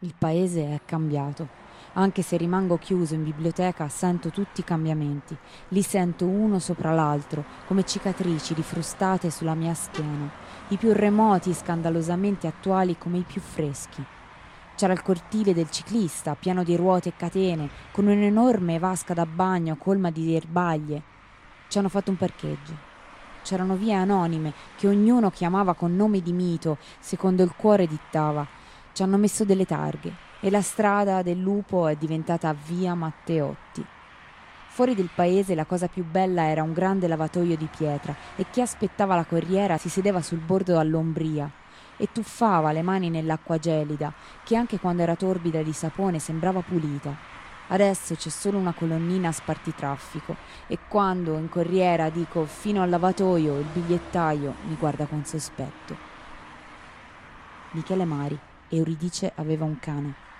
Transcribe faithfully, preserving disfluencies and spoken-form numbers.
Il paese è cambiato. Anche se rimango chiuso in biblioteca, sento tutti i cambiamenti. Li sento uno sopra l'altro, come cicatrici rifrustate sulla mia schiena. I più remoti scandalosamente attuali come i più freschi. C'era il cortile del ciclista, pieno di ruote e catene, con un'enorme vasca da bagno colma di erbaglie. Ci hanno fatto un parcheggio. C'erano vie anonime che ognuno chiamava con nomi di mito, secondo il cuore dittava. Ci hanno messo delle targhe e la strada del lupo è diventata via Matteotti. Fuori del paese la cosa più bella era un grande lavatoio di pietra e chi aspettava la corriera si sedeva sul bordo all'ombria e tuffava le mani nell'acqua gelida, che anche quando era torbida di sapone sembrava pulita. Adesso c'è solo una colonnina spartitraffico e quando in corriera dico fino al lavatoio il bigliettaio mi guarda con sospetto. Michele Mari. Euridice aveva un cane.